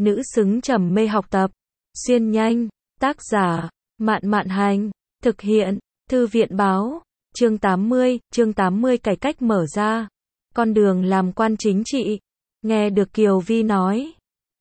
nữ xứng trầm mê học tập. Xuyên nhanh, tác giả, Mạn Mạn Hành, thực hiện, Thư viện Báo, chương 80 cải cách mở ra, con đường làm quan chính trị. Nghe được Kiều Vi nói,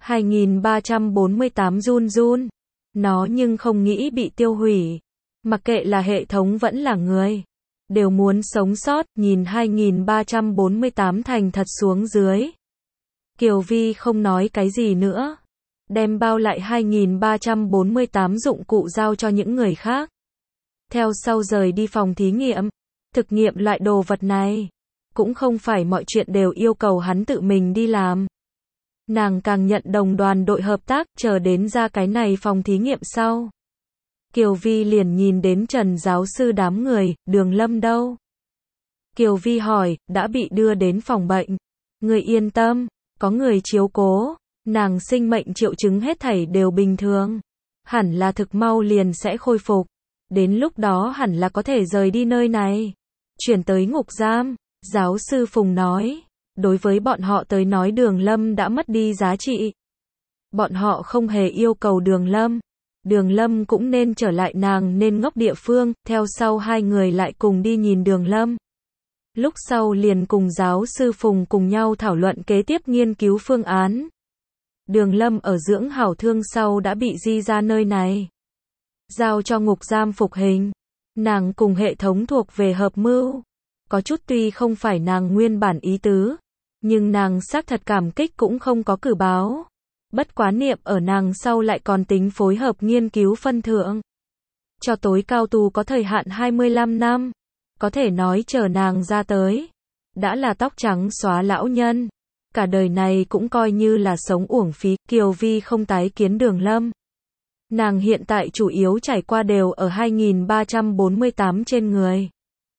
2348 run run, nó nhưng không nghĩ bị tiêu hủy, mặc kệ là hệ thống vẫn là người, đều muốn sống sót, nhìn 2348 thành thật xuống dưới. Kiều Vi không nói cái gì nữa, đem bao lại 2348 dụng cụ giao cho những người khác. Theo sau rời đi phòng thí nghiệm, thực nghiệm loại đồ vật này, cũng không phải mọi chuyện đều yêu cầu hắn tự mình đi làm. Nàng càng nhận đồng đoàn đội hợp tác, chờ đến ra cái này phòng thí nghiệm sau. Kiều Vi liền nhìn đến Trần giáo sư đám người, Đường Lâm đâu? Kiều Vi hỏi, đã bị đưa đến phòng bệnh. Người yên tâm, có người chiếu cố, nàng sinh mệnh triệu chứng hết thảy đều bình thường. Hẳn là thực mau liền sẽ khôi phục. Đến lúc đó hẳn là có thể rời đi nơi này. Chuyển tới ngục giam, giáo sư Phùng nói. Đối với bọn họ tới nói Đường Lâm đã mất đi giá trị. Bọn họ không hề yêu cầu Đường Lâm. Đường Lâm cũng nên trở lại nàng nên ngốc địa phương, theo sau hai người lại cùng đi nhìn Đường Lâm. Lúc sau liền cùng giáo sư Phùng cùng nhau thảo luận kế tiếp nghiên cứu phương án. Đường Lâm ở dưỡng hảo thương sau đã bị di ra nơi này. Giao cho ngục giam phục hình. Nàng cùng hệ thống thuộc về hợp mưu. Có chút tuy không phải nàng nguyên bản ý tứ, nhưng nàng xác thật cảm kích cũng không có cử báo. Bất quá niệm ở nàng sau lại còn tính phối hợp nghiên cứu phân thưởng. Cho tối cao tù có thời hạn 25 năm. Có thể nói chờ nàng ra tới. Đã là tóc trắng xóa lão nhân. Cả đời này cũng coi như là sống uổng phí. Kiều Vi không tái kiến Đường Lâm. Nàng hiện tại chủ yếu trải qua đều ở 2348 trên người.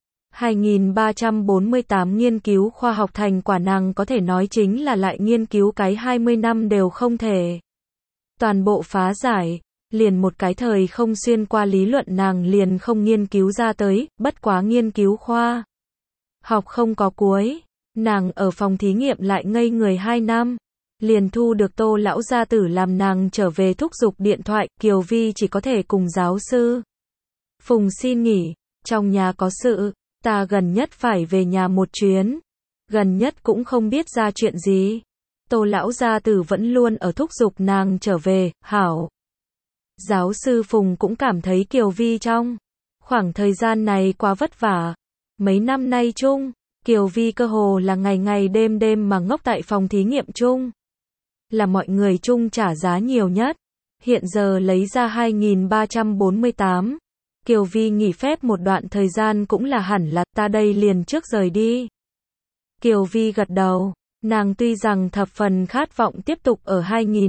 2348 nghiên cứu khoa học thành quả nàng có thể nói chính là lại nghiên cứu cái 20 năm đều không thể. Toàn bộ phá giải, liền một cái thời không xuyên qua lý luận nàng liền không nghiên cứu ra tới, bất quá nghiên cứu khoa học không có cuối. Nàng ở phòng thí nghiệm lại ngây người 2 năm. Liền thu được Tô lão gia tử làm nàng trở về thúc giục điện thoại, Kiều Vi chỉ có thể cùng giáo sư Phùng xin nghỉ, trong nhà có sự, ta gần nhất phải về nhà một chuyến, gần nhất cũng không biết ra chuyện gì. Tô lão gia tử vẫn luôn ở thúc giục nàng trở về, hảo. Giáo sư Phùng cũng cảm thấy Kiều Vi trong khoảng thời gian này quá vất vả. Mấy năm nay chung, Kiều Vi cơ hồ là ngày ngày đêm đêm mà ngốc tại phòng thí nghiệm chung. Là mọi người chung trả giá nhiều nhất. Hiện giờ lấy ra 2348. Kiều Vi nghỉ phép một đoạn thời gian cũng là hẳn là ta đây liền trước rời đi. Kiều Vi gật đầu. Nàng tuy rằng thập phần khát vọng tiếp tục ở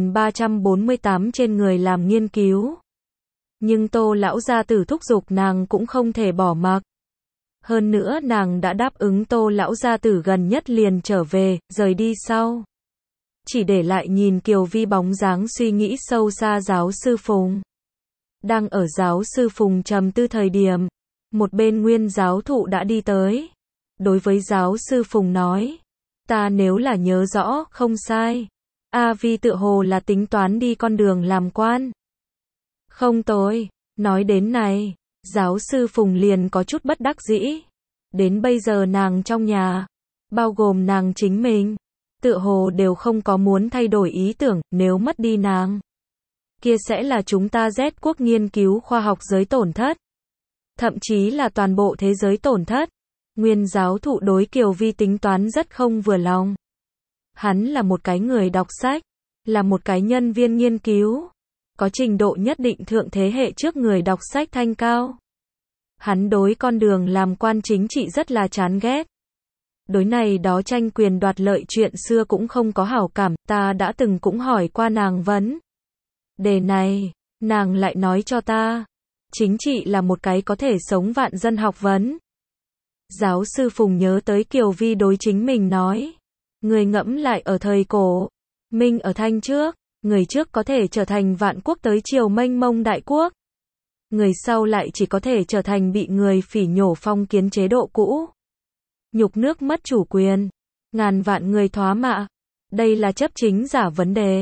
2348 trên người làm nghiên cứu. Nhưng Tô lão gia tử thúc giục nàng cũng không thể bỏ mặc. Hơn nữa nàng đã đáp ứng Tô lão gia tử gần nhất liền trở về, rời đi sau. Chỉ để lại nhìn Kiều Vi bóng dáng suy nghĩ sâu xa giáo sư Phùng. Đang ở giáo sư Phùng trầm tư thời điểm, một bên nguyên giáo thụ đã đi tới. Đối với giáo sư Phùng nói, ta nếu là nhớ rõ, không sai. A Vi tựa hồ là tính toán đi con đường làm quan. Không tồi, nói đến này, giáo sư Phùng liền có chút bất đắc dĩ. Đến bây giờ nàng trong nhà, bao gồm nàng chính mình, tựa hồ đều không có muốn thay đổi ý tưởng, nếu mất đi nàng. Kia sẽ là chúng ta Z quốc nghiên cứu khoa học giới tổn thất. Thậm chí là toàn bộ thế giới tổn thất. Nguyên giáo thụ đối Kiều Vi tính toán rất không vừa lòng. Hắn là một cái người đọc sách, là một cái nhân viên nghiên cứu, có trình độ nhất định thượng thế hệ trước người đọc sách thanh cao. Hắn đối con đường làm quan chính trị rất là chán ghét. Đối này đó tranh quyền đoạt lợi chuyện xưa cũng không có hảo cảm, ta đã từng cũng hỏi qua nàng vấn đề này, nàng lại nói cho ta, chính trị là một cái có thể sống vạn dân học vấn. Giáo sư Phùng nhớ tới Kiều Vi đối chính mình nói, người ngẫm lại ở thời cổ, Minh ở Thanh trước, người trước có thể trở thành vạn quốc tới triều mênh mông đại quốc. Người sau lại chỉ có thể trở thành bị người phỉ nhổ phong kiến chế độ cũ. Nhục nước mất chủ quyền, ngàn vạn người thoá mạ. Đây là chấp chính giả vấn đề.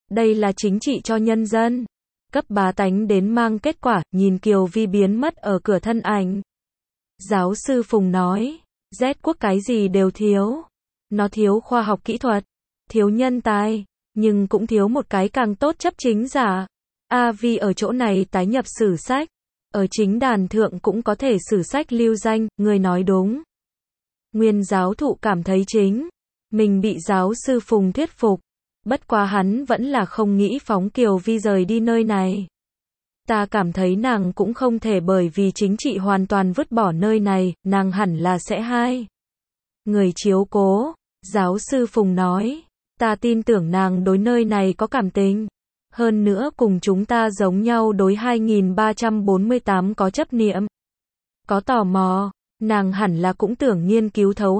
Đây là chính trị cho nhân dân. Cấp bá tánh đến mang kết quả, nhìn Kiều Vi biến mất ở cửa thân ảnh. Giáo sư Phùng nói, Z quốc cái gì đều thiếu. Nó thiếu khoa học kỹ thuật, thiếu nhân tài, nhưng cũng thiếu một cái càng tốt chấp chính giả. Vi ở chỗ này tái nhập sử sách. Ở chính đàn thượng cũng có thể sử sách lưu danh, người nói đúng. Nguyên giáo thụ cảm thấy chính mình bị giáo sư Phùng thuyết phục. Bất quá hắn vẫn là không nghĩ phóng Kiều Vi rời đi nơi này. Ta cảm thấy nàng cũng không thể bởi vì chính trị hoàn toàn vứt bỏ nơi này, nàng hẳn là sẽ hai người chiếu cố. Giáo sư Phùng nói, ta tin tưởng nàng đối nơi này có cảm tình. Hơn nữa cùng chúng ta giống nhau đối 2348 có chấp niệm, có tò mò, nàng hẳn là cũng tưởng nghiên cứu thấu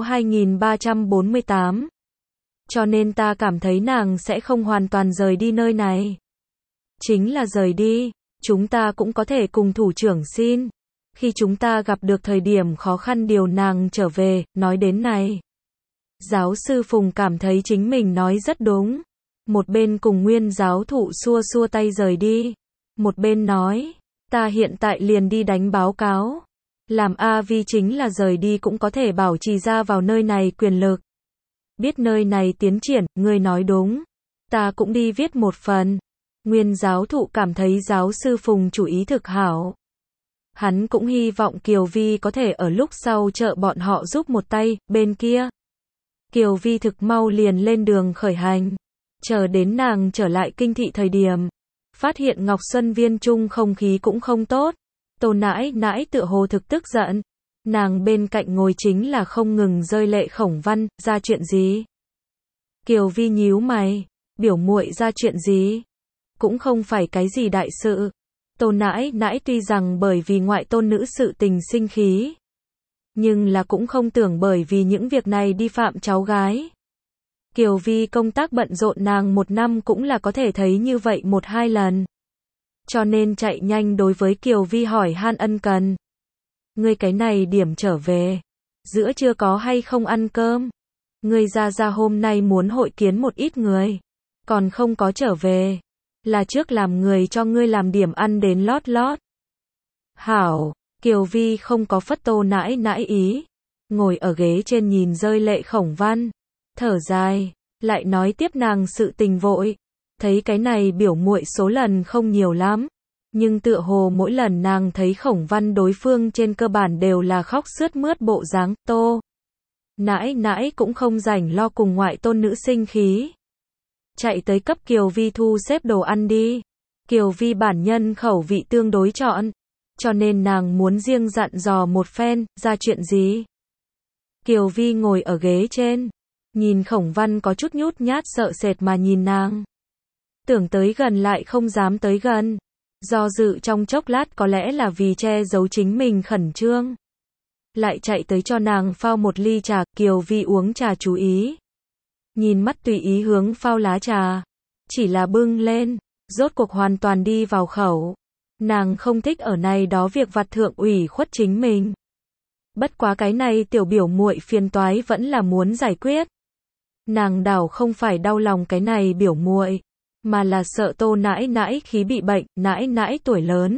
2348. Cho nên ta cảm thấy nàng sẽ không hoàn toàn rời đi nơi này. Chính là rời đi, chúng ta cũng có thể cùng thủ trưởng xin. Khi chúng ta gặp được thời điểm khó khăn điều nàng trở về, nói đến này. Giáo sư Phùng cảm thấy chính mình nói rất đúng. Một bên cùng nguyên giáo thụ xua xua tay rời đi. Một bên nói, ta hiện tại liền đi đánh báo cáo. Làm vi chính là rời đi cũng có thể bảo trì ra vào nơi này quyền lực. Biết nơi này tiến triển, ngươi nói đúng. Ta cũng đi viết một phần. Nguyên giáo thụ cảm thấy giáo sư Phùng chủ ý thực hảo. Hắn cũng hy vọng Kiều Vi có thể ở lúc sau trợ bọn họ giúp một tay, bên kia. Kiều Vi thực mau liền lên đường khởi hành. Chờ đến nàng trở lại kinh thị thời điểm. Phát hiện Ngọc Xuân Viên chung không khí cũng không tốt. Tô nãi nãi tựa hồ thực tức giận. Nàng bên cạnh ngồi chính là không ngừng rơi lệ Khổng Văn, ra chuyện gì? Kiều Vi nhíu mày, biểu muội ra chuyện gì? Cũng không phải cái gì đại sự. Tô nãi nãi tuy rằng bởi vì ngoại tôn nữ sự tình sinh khí, nhưng là cũng không tưởng bởi vì những việc này đi phạm cháu gái. Kiều Vi công tác bận rộn nàng một năm cũng là có thể thấy như vậy một hai lần. Cho nên chạy nhanh đối với Kiều Vi hỏi han ân cần. Ngươi cái này điểm trở về, giữa trưa có hay không ăn cơm? Ngươi ra hôm nay muốn hội kiến một ít người, còn không có trở về, là trước làm người cho ngươi làm điểm ăn đến lót lót. Hảo, Kiều Vi không có phất Tô nãi nãi ý, ngồi ở ghế trên nhìn rơi lệ Khổng Văn, thở dài, lại nói tiếp nàng sự tình vội, thấy cái này biểu muội số lần không nhiều lắm. Nhưng tựa hồ mỗi lần nàng thấy Khổng Văn đối phương trên cơ bản đều là khóc sướt mướt bộ dáng. Tô nãi nãi cũng không rảnh lo cùng ngoại tôn nữ sinh khí. Chạy tới cấp Kiều Vi thu xếp đồ ăn đi. Kiều Vi bản nhân khẩu vị tương đối chọn, cho nên nàng muốn riêng dặn dò một phen, ra chuyện gì. Kiều Vi ngồi ở ghế trên, nhìn Khổng Văn có chút nhút nhát sợ sệt mà nhìn nàng. Tưởng tới gần lại không dám tới gần. Do dự trong chốc lát có lẽ là vì che giấu chính mình khẩn trương. Lại chạy tới cho nàng phao một ly trà, Kiều Vi uống trà chú ý. Nhìn mắt tùy ý hướng phao lá trà. Chỉ là bưng lên, rốt cuộc hoàn toàn đi vào khẩu. Nàng không thích ở này đó việc vặt thượng ủy khuất chính mình. Bất quá cái này tiểu biểu muội phiền toái vẫn là muốn giải quyết. Nàng đảo không phải đau lòng cái này biểu muội, mà là sợ Tô nãi nãi khí bị bệnh, nãi nãi tuổi lớn.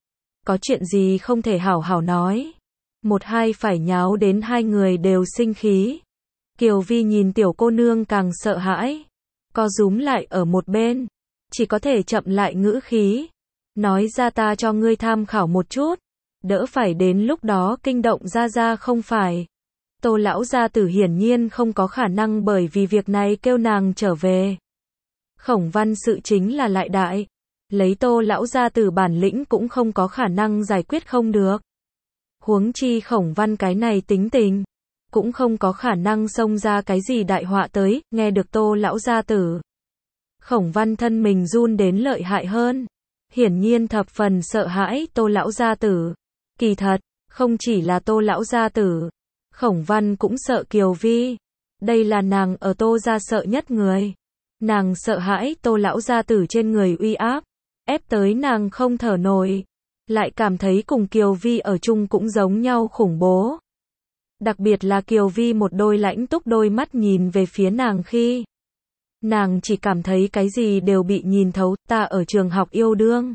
Có chuyện gì không thể hảo hảo nói. Một hai phải nháo đến hai người đều sinh khí. Kiều Vi nhìn tiểu cô nương càng sợ hãi. Co rúm lại ở một bên. Chỉ có thể chậm lại ngữ khí. Nói ra ta cho ngươi tham khảo một chút. Đỡ phải đến lúc đó kinh động ra không phải. Tô lão gia tử hiển nhiên không có khả năng bởi vì việc này kêu nàng trở về. Khổng Văn sự chính là lại đại. Lấy Tô lão gia tử bản lĩnh cũng không có khả năng giải quyết không được. Huống chi Khổng Văn cái này tính tình, cũng không có khả năng xông ra cái gì đại họa tới, nghe được Tô lão gia tử. Khổng Văn thân mình run đến lợi hại hơn. Hiển nhiên thập phần sợ hãi Tô lão gia tử. Kỳ thật, không chỉ là Tô lão gia tử, Khổng Văn cũng sợ Kiều Vi. Đây là nàng ở Tô gia sợ nhất người. Nàng sợ hãi Tô lão gia tử trên người uy áp, ép tới nàng không thở nổi. Lại cảm thấy cùng Kiều Vi ở chung cũng giống nhau khủng bố. Đặc biệt là Kiều Vi một đôi lãnh túc đôi mắt nhìn về phía nàng khi Nàng chỉ cảm thấy cái gì đều bị nhìn thấu, ta ở trường học yêu đương.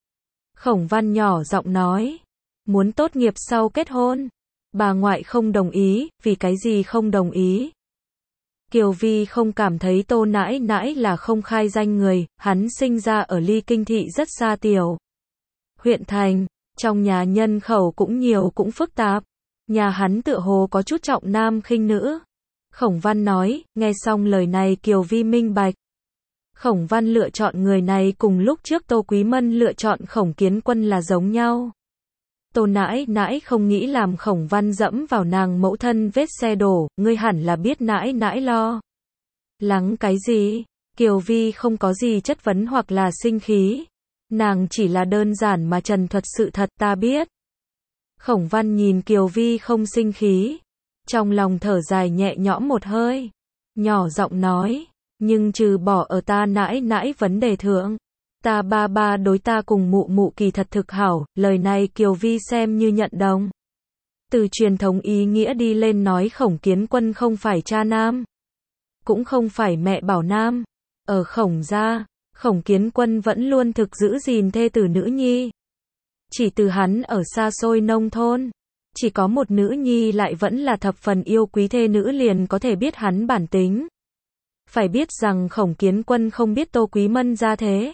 Khổng Văn nhỏ giọng nói, muốn tốt nghiệp sau kết hôn. Bà ngoại không đồng ý, vì cái gì không đồng ý? Kiều Vi không cảm thấy Tô nãi nãi là không khai danh người, hắn sinh ra ở ly kinh thị rất xa tiểu huyện thành, trong nhà nhân khẩu cũng nhiều cũng phức tạp. Nhà hắn tựa hồ có chút trọng nam khinh nữ. Khổng Văn nói, nghe xong lời này Kiều Vi minh bạch. Khổng Văn lựa chọn người này cùng lúc trước Tô Quý Mân lựa chọn Khổng Kiến Quân là giống nhau. Tô nãi nãi không nghĩ làm Khổng Văn dẫm vào nàng mẫu thân vết xe đổ, ngươi hẳn là biết nãi nãi lo lắng cái gì. Kiều Vi không có gì chất vấn hoặc là sinh khí. Nàng chỉ là đơn giản mà trần thuật sự thật, ta biết. Khổng Văn nhìn Kiều Vi không sinh khí, trong lòng thở dài nhẹ nhõm một hơi, nhỏ giọng nói, nhưng trừ bỏ ở ta nãi nãi vấn đề thượng, ta ba ba đối ta cùng mụ mụ kỳ thật thực hảo, lời này Kiều Vi xem như nhận đồng. Từ truyền thống ý nghĩa đi lên nói Khổng Kiến Quân không phải cha nam, cũng không phải mẹ bảo nam. Ở Khổng gia, Khổng Kiến Quân vẫn luôn thực giữ gìn thê tử nữ nhi. Chỉ từ hắn ở xa xôi nông thôn, chỉ có một nữ nhi lại vẫn là thập phần yêu quý thê nữ liền có thể biết hắn bản tính. Phải biết rằng Khổng Kiến Quân không biết Tô Quý Mân ra thế.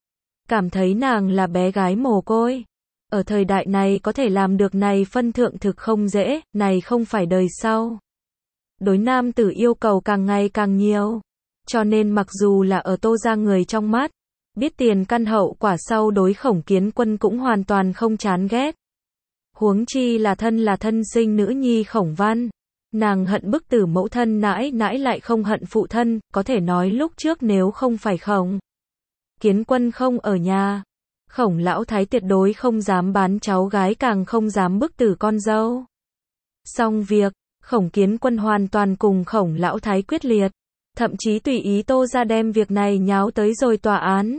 Cảm thấy nàng là bé gái mồ côi. Ở thời đại này có thể làm được này phân thượng thực không dễ, này không phải đời sau. Đối nam tử yêu cầu càng ngày càng nhiều. Cho nên mặc dù là ở Tô gia người trong mắt, biết tiền căn hậu quả sau đối Khổng Kiến Quân cũng hoàn toàn không chán ghét. Huống chi là thân sinh nữ nhi Khổng Văn. Nàng hận bức tử mẫu thân nãi nãi lại không hận phụ thân, có thể nói lúc trước nếu không phải Khổng Kiến Quân không ở nhà, Khổng lão thái tuyệt đối không dám bán cháu gái càng không dám bức tử con dâu. Xong việc, Khổng Kiến Quân hoàn toàn cùng Khổng lão thái quyết liệt, thậm chí tùy ý Tô gia đem việc này nháo tới rồi tòa án.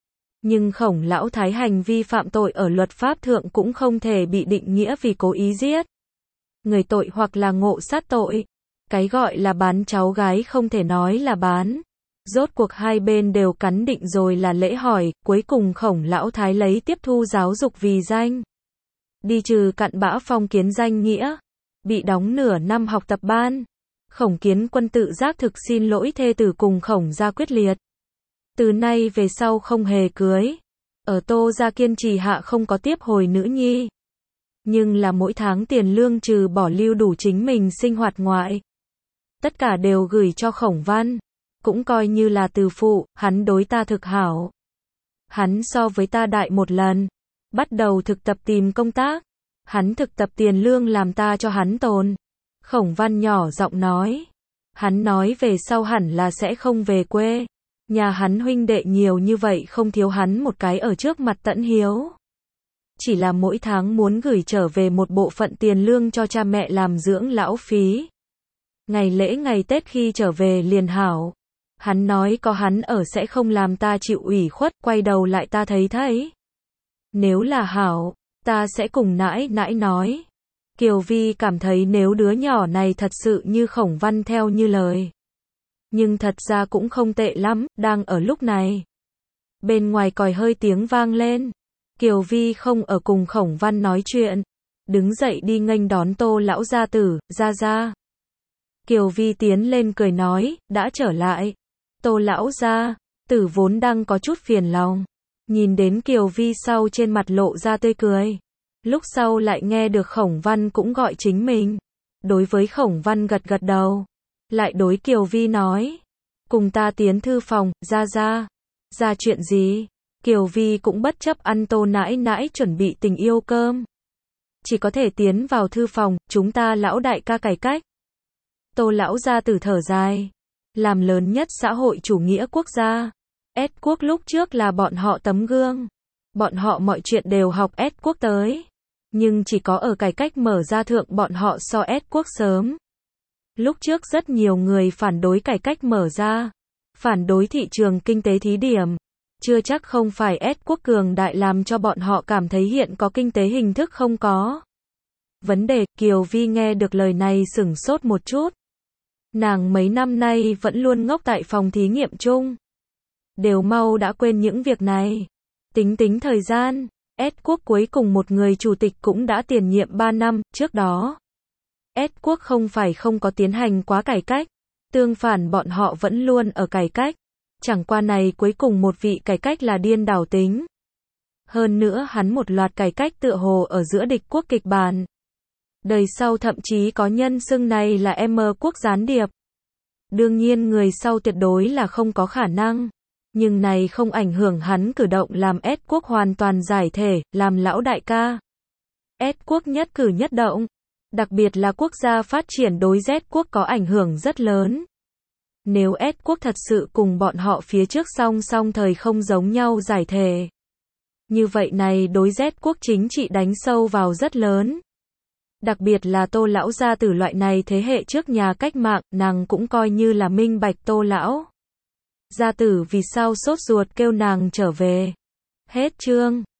Nhưng Khổng lão thái hành vi phạm tội ở luật pháp thượng cũng không thể bị định nghĩa vì cố ý giết người tội hoặc là ngộ sát tội. Cái gọi là bán cháu gái không thể nói là bán. Rốt cuộc hai bên đều cắn định rồi là lễ hỏi, cuối cùng Khổng lão thái lấy tiếp thu giáo dục vì danh. Đi trừ cặn bã phong kiến danh nghĩa. Bị đóng nửa năm học tập ban. Khổng Kiến Quân tự giác thực xin lỗi thê tử cùng Khổng gia quyết liệt. Từ nay về sau không hề cưới. Ở Tô gia kiên trì hạ không có tiếp hồi nữ nhi. Nhưng là mỗi tháng tiền lương trừ bỏ lưu đủ chính mình sinh hoạt ngoại. Tất cả đều gửi cho Khổng Văn. Cũng coi như là từ phụ, hắn đối ta thực hảo. Hắn so với ta đại một lần. Bắt đầu thực tập tìm công tác. Hắn thực tập tiền lương làm ta cho hắn tồn. Khổng Văn nhỏ giọng nói. Hắn nói về sau hẳn là sẽ không về quê. Nhà hắn huynh đệ nhiều như vậy không thiếu hắn một cái ở trước mặt tận hiếu. Chỉ là mỗi tháng muốn gửi trở về một bộ phận tiền lương cho cha mẹ làm dưỡng lão phí. Ngày lễ ngày Tết khi trở về liền hảo. Hắn nói có hắn ở sẽ không làm ta chịu ủy khuất, quay đầu lại ta thấy. Nếu là hảo, ta sẽ cùng nãi nãi nói. Kiều Vi cảm thấy nếu đứa nhỏ này thật sự như Khổng Văn theo như lời. Nhưng thật ra cũng không tệ lắm, đang ở lúc này. Bên ngoài còi hơi tiếng vang lên. Kiều Vi không ở cùng Khổng Văn nói chuyện. Đứng dậy đi nghênh đón Tô lão gia tử, ra. Kiều Vi tiến lên cười nói, đã trở lại. Tô lão gia tử vốn đang có chút phiền lòng. Nhìn đến Kiều Vi sau trên mặt lộ ra tươi cười. Lúc sau lại nghe được Khổng Văn cũng gọi chính mình. Đối với Khổng Văn gật gật đầu. Lại đối Kiều Vi nói. Cùng ta tiến thư phòng, ra chuyện gì? Kiều Vi cũng bất chấp ăn Tô nãi nãi chuẩn bị tình yêu cơm. Chỉ có thể tiến vào thư phòng, chúng ta lão đại ca cải cách. Tô lão gia tử thở dài. Làm lớn nhất xã hội chủ nghĩa quốc gia. S quốc lúc trước là bọn họ tấm gương. Bọn họ mọi chuyện đều học S quốc tới. Nhưng chỉ có ở cải cách mở ra thượng bọn họ so S quốc sớm. Lúc trước rất nhiều người phản đối cải cách mở ra. Phản đối thị trường kinh tế thí điểm. Chưa chắc không phải S quốc cường đại làm cho bọn họ cảm thấy hiện có kinh tế hình thức không có. Vấn đề, Kiều Vi nghe được lời này sửng sốt một chút. Nàng mấy năm nay vẫn luôn ngốc tại phòng thí nghiệm chung. Đều mau đã quên những việc này. Tính thời gian, S quốc cuối cùng một người chủ tịch cũng đã tiền nhiệm 3 năm, trước đó. S quốc không phải không có tiến hành quá cải cách, tương phản bọn họ vẫn luôn ở cải cách. Chẳng qua này cuối cùng một vị cải cách là điên đảo tính. Hơn nữa hắn một loạt cải cách tựa hồ ở giữa địch quốc kịch bản. Đời sau thậm chí có nhân xưng này là M quốc gián điệp. Đương nhiên người sau tuyệt đối là không có khả năng. Nhưng này không ảnh hưởng hắn cử động làm S quốc hoàn toàn giải thể, làm lão đại ca. S quốc nhất cử nhất động. Đặc biệt là quốc gia phát triển đối Z quốc có ảnh hưởng rất lớn. Nếu S quốc thật sự cùng bọn họ phía trước song song thời không giống nhau giải thể. Như vậy này đối Z quốc chính trị đánh sâu vào rất lớn. Đặc biệt là Tô lão gia tử loại này thế hệ trước nhà cách mạng, nàng cũng coi như là minh bạch Tô lão gia tử vì sao sốt ruột kêu nàng trở về. Hết chương.